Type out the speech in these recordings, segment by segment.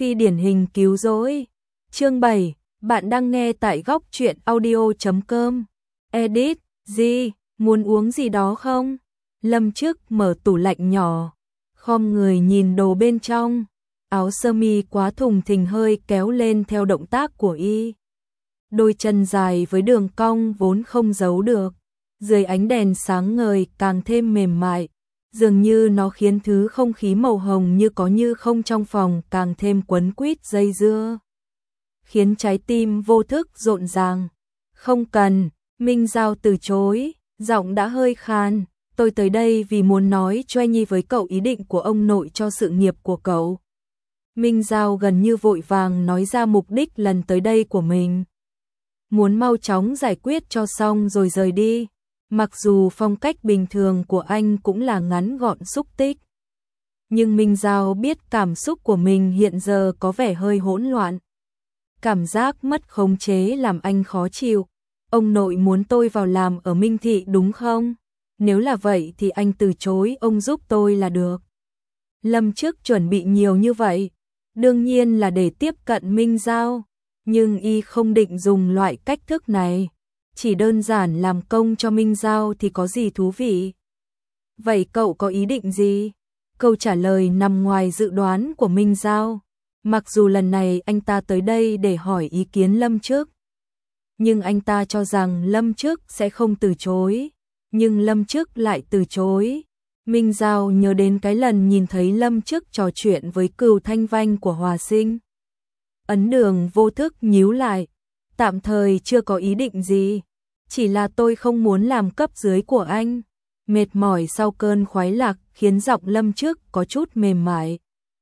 Phi điển hình cứu rỗi. Chương 7, bạn đang nghe tại góc truyện audio.com. Edit, gì, muốn uống gì đó không? Lâm Trước mở tủ lạnh nhỏ, khom người nhìn đồ bên trong. Áo sơ mi quá thùng thình hơi kéo lên theo động tác của y. Đôi chân dài với đường cong vốn không giấu được, dưới ánh đèn sáng ngời càng thêm mềm mại. Dường như nó khiến thứ không khí màu hồng như có như không trong phòng càng thêm quấn quýt dây dưa, khiến trái tim vô thức rộn ràng. Không cần, Minh Giao từ chối, giọng đã hơi khan. Tôi tới đây vì muốn nói cho Nhi với cậu ý định của ông nội cho sự nghiệp của cậu. Minh Giao gần như vội vàng nói ra mục đích lần tới đây của mình. Muốn mau chóng giải quyết cho xong rồi rời đi. Mặc dù phong cách bình thường của anh cũng là ngắn gọn xúc tích, nhưng Minh Giao biết cảm xúc của mình hiện giờ có vẻ hơi hỗn loạn. Cảm giác mất khống chế làm anh khó chịu. Ông nội muốn tôi vào làm ở Minh Thị đúng không? Nếu là vậy thì anh từ chối ông giúp tôi là được. Lâm Trước chuẩn bị nhiều như vậy, đương nhiên là để tiếp cận Minh Giao, nhưng y không định dùng loại cách thức này. Chỉ đơn giản làm công cho Minh Giao thì có gì thú vị. Vậy cậu có ý định gì? Câu trả lời nằm ngoài dự đoán của Minh Giao. Mặc dù lần này anh ta tới đây để hỏi ý kiến Lâm Trước, nhưng anh ta cho rằng Lâm Trước sẽ không từ chối. Nhưng Lâm Trước lại từ chối. Minh Giao nhớ đến cái lần nhìn thấy Lâm Trước trò chuyện với Cừu Thanh Vanh của Hòa Sinh. Ấn Đường vô thức nhíu lại. Tạm thời chưa có ý định gì, chỉ là tôi không muốn làm cấp dưới của anh. Mệt mỏi sau cơn khoái lạc khiến giọng Lâm Trước có chút mềm mại.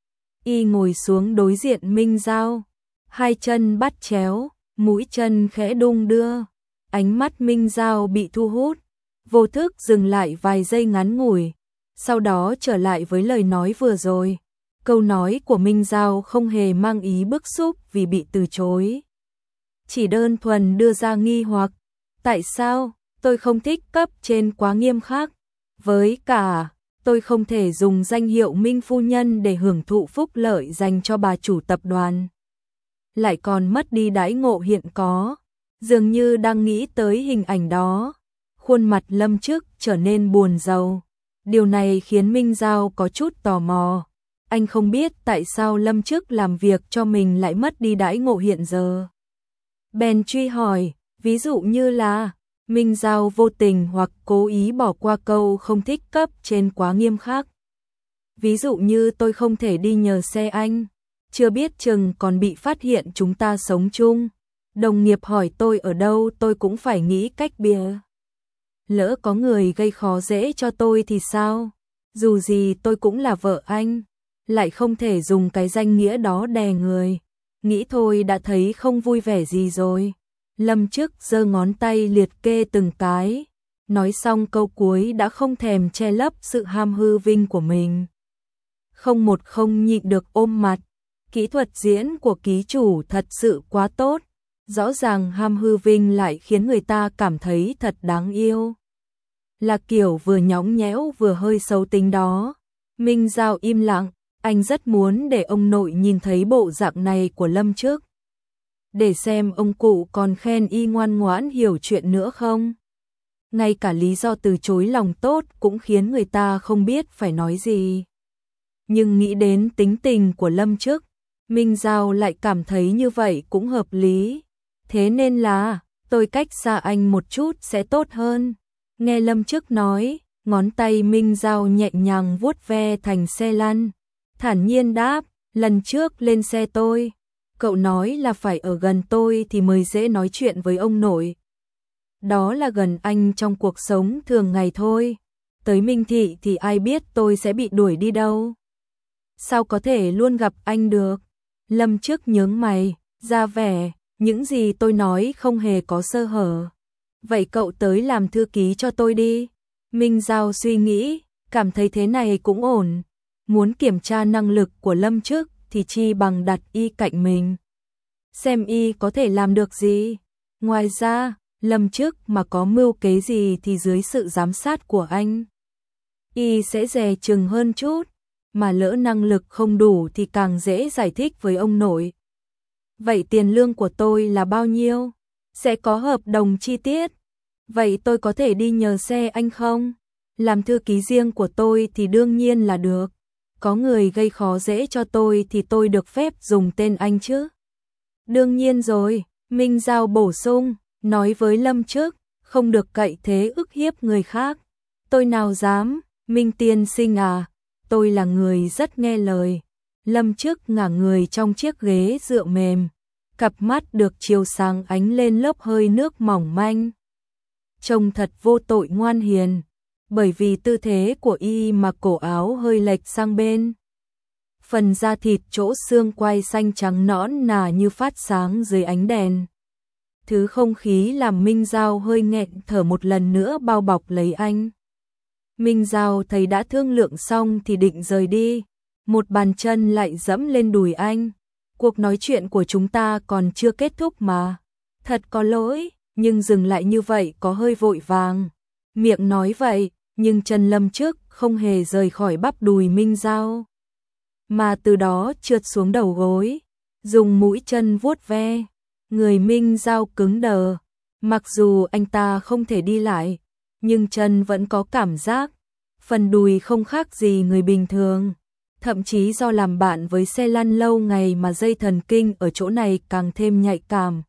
Y ngồi xuống đối diện Minh Giao, hai chân bắt chéo, mũi chân khẽ đung đưa. Ánh mắt Minh Giao bị thu hút, vô thức dừng lại vài giây ngắn ngủi, sau đó trở lại với lời nói vừa rồi. Câu nói của Minh Giao không hề mang ý bức xúc vì bị từ chối, chỉ đơn thuần đưa ra nghi hoặc. Tại sao? Tôi không thích cấp trên quá nghiêm khắc. Với cả, tôi không thể dùng danh hiệu Minh phu nhân để hưởng thụ phúc lợi dành cho bà chủ tập đoàn, lại còn mất đi đãi ngộ hiện có. Dường như đang nghĩ tới hình ảnh đó, khuôn mặt Lâm Trước trở nên buồn rầu. Điều này khiến Minh Giao có chút tò mò. Anh không biết tại sao Lâm Trước làm việc cho mình lại mất đi đãi ngộ hiện giờ. Bèn truy hỏi, ví dụ như là. Minh Giao vô tình hoặc cố ý bỏ qua câu không thích cấp trên quá nghiêm khắc. Ví dụ như tôi không thể đi nhờ xe anh, chưa biết chừng còn bị phát hiện chúng ta sống chung. Đồng nghiệp hỏi tôi ở đâu tôi cũng phải nghĩ cách bịa. Lỡ có người gây khó dễ cho tôi thì sao? Dù gì tôi cũng là vợ anh, lại không thể dùng cái danh nghĩa đó đè người. Nghĩ thôi đã thấy không vui vẻ gì rồi. Lâm Trước giơ ngón tay liệt kê từng cái, nói xong câu cuối đã không thèm che lấp sự ham hư vinh của mình. Không nhịn được ôm mặt. Kỹ thuật diễn của ký chủ thật sự quá tốt, rõ ràng ham hư vinh lại khiến người ta cảm thấy thật đáng yêu. Là kiểu vừa nhõng nhẽo vừa hơi xấu tính đó. Minh Giao im lặng, anh rất muốn để ông nội nhìn thấy bộ dạng này của Lâm Trước, để xem ông cụ còn khen y ngoan ngoãn hiểu chuyện nữa không. Ngay cả lý do từ chối lòng tốt cũng khiến người ta không biết phải nói gì. Nhưng nghĩ đến tính tình của Lâm Trước, Minh Giao lại cảm thấy như vậy cũng hợp lý. Thế nên là, tôi cách xa anh một chút sẽ tốt hơn. Nghe Lâm Trước nói, ngón tay Minh Giao nhẹ nhàng vuốt ve thành xe lăn, thản nhiên đáp, lần trước lên xe tôi, cậu nói là phải ở gần tôi thì mới dễ nói chuyện với ông nội. Đó là gần anh trong cuộc sống thường ngày thôi. Tới Minh Thị thì ai biết tôi sẽ bị đuổi đi đâu. Sao có thể luôn gặp anh được? Lâm Trước nhướng mày, ra vẻ, những gì tôi nói không hề có sơ hở. Vậy cậu tới làm thư ký cho tôi đi. Minh Giao suy nghĩ, cảm thấy thế này cũng ổn. Muốn kiểm tra năng lực của Lâm Trước thì chi bằng đặt y cạnh mình, xem y có thể làm được gì. Ngoài ra, Lâm Trước mà có mưu kế gì thì dưới sự giám sát của anh, y sẽ dè chừng hơn chút. mà lỡ năng lực không đủ thì càng dễ giải thích với ông nội. Vậy tiền lương của tôi là bao nhiêu? Sẽ có hợp đồng chi tiết. Vậy tôi có thể đi nhờ xe anh không? Làm thư ký riêng của tôi thì đương nhiên là được. Có người gây khó dễ cho tôi thì tôi được phép dùng tên anh chứ? Đương nhiên rồi, Minh Giao bổ sung, nói với Lâm Trức, không được cậy thế ức hiếp người khác. Tôi nào dám, Minh tiên sinh à, tôi là người rất nghe lời. Lâm Trức ngả người trong chiếc ghế dựa mềm, cặp mắt được chiếu sáng ánh lên lớp hơi nước mỏng manh. Trông thật vô tội ngoan hiền, bởi vì tư thế của y mà cổ áo hơi lệch sang bên. Phần da thịt chỗ xương quai xanh trắng nõn nà như phát sáng dưới ánh đèn. Thứ không khí làm Minh Giao hơi nghẹn thở một lần nữa bao bọc lấy anh. Minh Giao thấy đã thương lượng xong thì định rời đi. Một bàn chân lại dẫm lên đùi anh. Cuộc nói chuyện của chúng ta còn chưa kết thúc mà. Thật có lỗi, nhưng dừng lại như vậy có hơi vội vàng. Miệng nói vậy, nhưng chân Lâm Trức không hề rời khỏi bắp đùi Minh Giao, mà từ đó trượt xuống đầu gối, dùng mũi chân vuốt ve. Người Minh Giao cứng đờ, mặc dù anh ta không thể đi lại, nhưng chân vẫn có cảm giác. Phần đùi không khác gì người bình thường, thậm chí do làm bạn với xe lăn lâu ngày mà dây thần kinh ở chỗ này càng thêm nhạy cảm.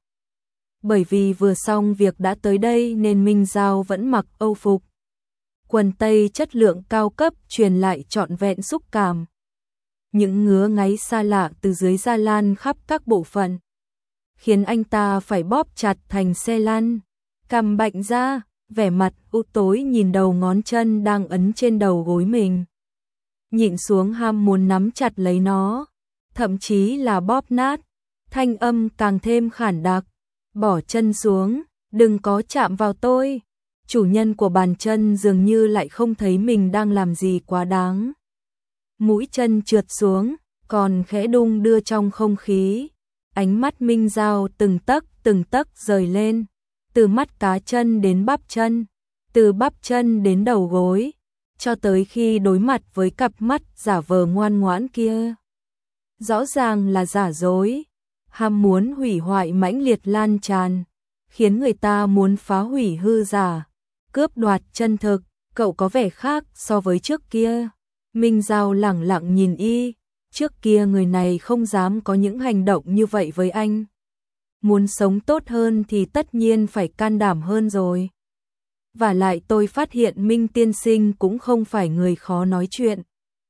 Bởi vì vừa xong việc đã tới đây nên Minh Giao vẫn mặc âu phục. Quần tây chất lượng cao cấp truyền lại trọn vẹn xúc cảm. Những ngứa ngáy xa lạ từ dưới da lan khắp các bộ phận, khiến anh ta phải bóp chặt thành xe lăn. Cằm bệnh ra, vẻ mặt u tối nhìn đầu ngón chân đang ấn trên đầu gối mình. Nhịn xuống ham muốn nắm chặt lấy nó, thậm chí là bóp nát. Thanh âm càng thêm khản đặc. Bỏ chân xuống, đừng có chạm vào tôi. Chủ nhân của bàn chân dường như lại không thấy mình đang làm gì quá đáng. Mũi chân trượt xuống, còn khẽ đung đưa trong không khí. Ánh mắt Minh Giao từng tấc rời lên, từ mắt cá chân đến bắp chân, từ bắp chân đến đầu gối, cho tới khi đối mặt với cặp mắt giả vờ ngoan ngoãn kia. Rõ ràng là giả dối, ham muốn hủy hoại mãnh liệt lan tràn, khiến người ta muốn phá hủy hư giả, cướp đoạt chân thực. Cậu có vẻ khác so với trước kia. Minh Giao lẳng lặng nhìn y, trước kia người này không dám có những hành động như vậy với anh. Muốn sống tốt hơn thì tất nhiên phải can đảm hơn rồi. Và lại tôi phát hiện Minh tiên sinh cũng không phải người khó nói chuyện.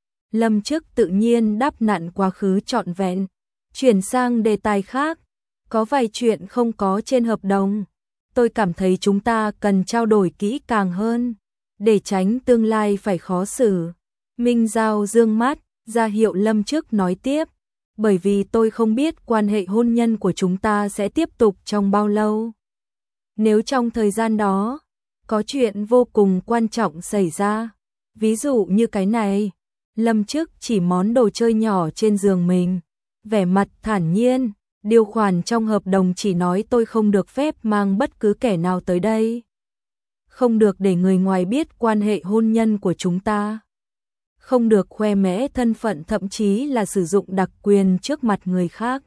Lâm Trức tự nhiên đáp nặn quá khứ trọn vẹn, chuyển sang đề tài khác. Có vài chuyện không có trên hợp đồng. Tôi cảm thấy chúng ta cần trao đổi kỹ càng hơn, để tránh tương lai phải khó xử. Minh Giao dương mắt, ra hiệu Lâm Trức nói tiếp. Bởi vì tôi không biết quan hệ hôn nhân của chúng ta sẽ tiếp tục trong bao lâu. Nếu trong thời gian đó, có chuyện vô cùng quan trọng xảy ra, ví dụ như cái này. Lâm Trức chỉ món đồ chơi nhỏ trên giường mình, vẻ mặt thản nhiên. Điều khoản trong hợp đồng chỉ nói tôi không được phép mang bất cứ kẻ nào tới đây. Không được để người ngoài biết quan hệ hôn nhân của chúng ta. Không được khoe mẽ thân phận, thậm chí là sử dụng đặc quyền trước mặt người khác.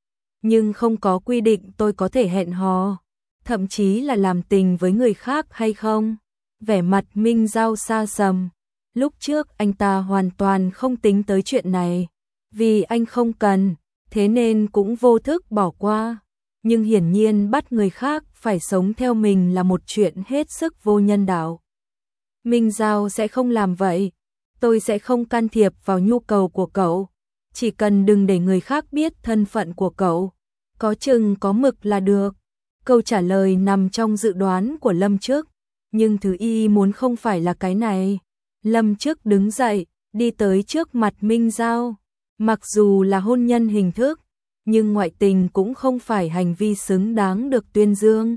Nhưng không có quy định tôi có thể hẹn hò, thậm chí là làm tình với người khác hay không. Vẻ mặt Minh Giao xa sầm. Lúc trước anh ta hoàn toàn không tính tới chuyện này, vì anh không cần, thế nên cũng vô thức bỏ qua. Nhưng hiển nhiên bắt người khác phải sống theo mình là một chuyện hết sức vô nhân đạo. Minh Giao sẽ không làm vậy. Tôi sẽ không can thiệp vào nhu cầu của cậu. Chỉ cần đừng để người khác biết thân phận của cậu. Có chừng có mực là được. Câu trả lời nằm trong dự đoán của Lâm Trức. Nhưng thứ y muốn không phải là cái này. Lâm Trức đứng dậy, đi tới trước mặt Minh Giao. Mặc dù là hôn nhân hình thức, nhưng ngoại tình cũng không phải hành vi xứng đáng được tuyên dương.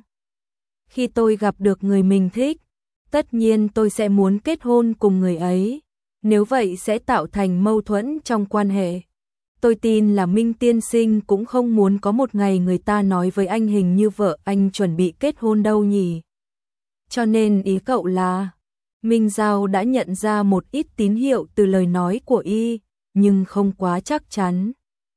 Khi tôi gặp được người mình thích, tất nhiên tôi sẽ muốn kết hôn cùng người ấy. Nếu vậy sẽ tạo thành mâu thuẫn trong quan hệ. Tôi tin là Minh tiên sinh cũng không muốn có một ngày người ta nói với anh hình như vợ anh chuẩn bị kết hôn đâu nhỉ. Cho nên ý cậu là, Minh Giao đã nhận ra một ít tín hiệu từ lời nói của y, nhưng không quá chắc chắn.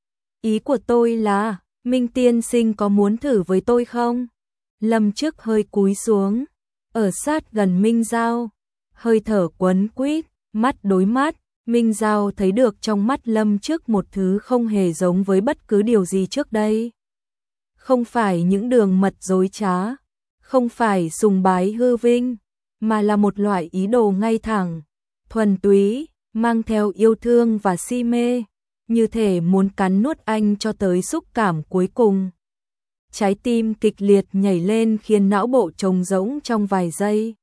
Ý của tôi là, Minh tiên sinh có muốn thử với tôi không? Lâm Chức hơi cúi xuống, ở sát gần Minh Giao, hơi thở quấn quýt, mắt đối mắt. Minh Giao thấy được trong mắt Lâm Chức một thứ không hề giống với bất cứ điều gì trước đây. Không phải những đường mật dối trá, không phải sùng bái hư vinh, mà là một loại ý đồ ngay thẳng, thuần túy, mang theo yêu thương và si mê, như thể muốn cắn nuốt anh cho tới xúc cảm cuối cùng. Trái tim kịch liệt nhảy lên khiến não bộ trống rỗng trong vài giây.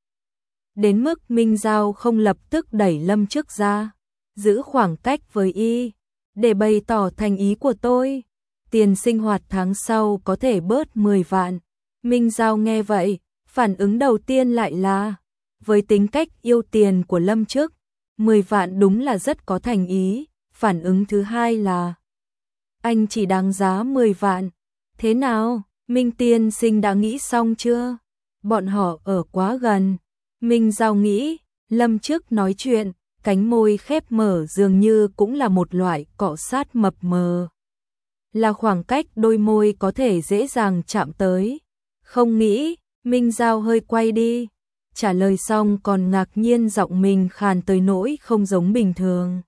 Đến mức Minh Giao không lập tức đẩy Lâm Chức ra, giữ khoảng cách với y, để bày tỏ thành ý của tôi. Tiền sinh hoạt tháng sau có thể bớt 10 vạn. Minh Giao nghe vậy, phản ứng đầu tiên lại là, với tính cách yêu tiền của Lâm Chức, 10 vạn đúng là rất có thành ý. Phản ứng thứ hai là, anh chỉ đáng giá 10 vạn. Thế nào, Minh tiên sinh đã nghĩ xong chưa? Bọn họ ở quá gần. Minh Giao nghĩ, Lâm Chức nói chuyện, cánh môi khép mở dường như cũng là một loại cọ sát mập mờ. Là khoảng cách đôi môi có thể dễ dàng chạm tới. Không nghĩ, Minh Giao hơi quay đi. Trả lời xong còn ngạc nhiên giọng mình khàn tới nỗi không giống bình thường.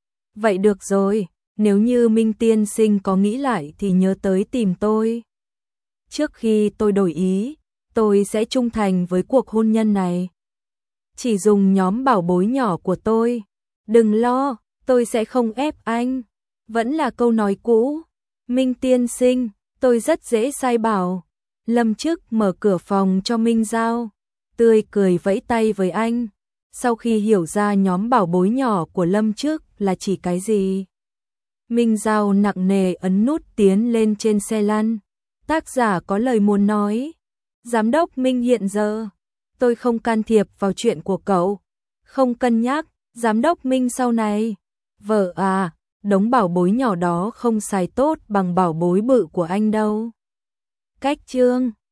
Vậy được rồi, nếu như Minh tiên sinh có nghĩ lại thì nhớ tới tìm tôi. Trước khi tôi đổi ý, tôi sẽ trung thành với cuộc hôn nhân này. Chỉ dùng nhóm bảo bối nhỏ của tôi. Đừng lo, tôi sẽ không ép anh. Vẫn là câu nói cũ. Minh tiên sinh, tôi rất dễ sai bảo. Lâm Chức mở cửa phòng cho Minh Giao, tươi cười vẫy tay với anh. Sau khi hiểu ra nhóm bảo bối nhỏ của Lâm Chức là chỉ cái gì, Minh Giao nặng nề ấn nút tiến lên trên xe lăn. Tác giả có lời muốn nói. Giám đốc Minh hiện giờ, tôi không can thiệp vào chuyện của cậu. Không cân nhắc, giám đốc Minh sau này. Vợ à, đống bảo bối nhỏ đó không xài tốt bằng bảo bối bự của anh đâu. Cách chương